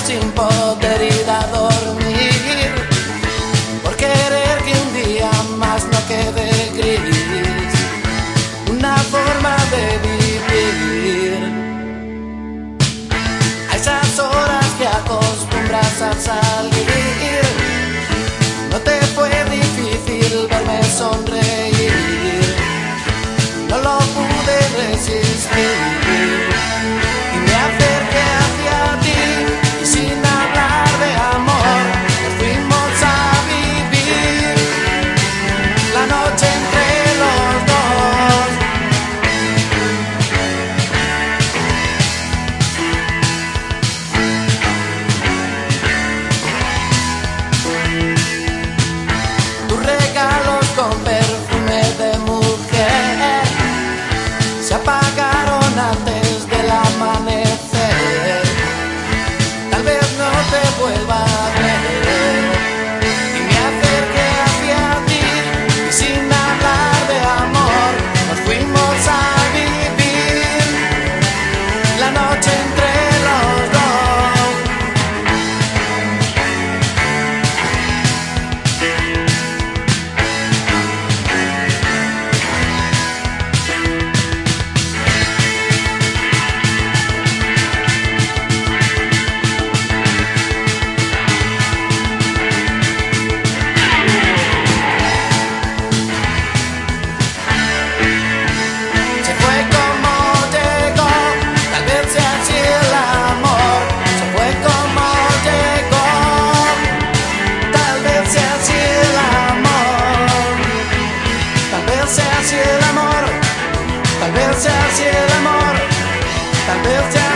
sin poder ir a dormir, por querer que un día más no quede gris, una forma de vivir. A esas horas que acostumbras a salir, no te fue difícil verme sonreír, no lo pude resistir y me acerqué hacia ti y sin hablar de amor nos fuimos a vivir la noche entre los dos. Tus regalos con perfume de mujer se apagaron antes del amanecer. Tal vez no te vuelva a ver. Y me acerqué hacia ti y sin hablar de amor nos fuimos a vivir la noche entre los dos. Se fue como llegó, tal vez sea así el amor. Se fue como llegó, tal vez sea así el amor. Tal vez sea así el amor, tal vez sea así el amor, tal vez sea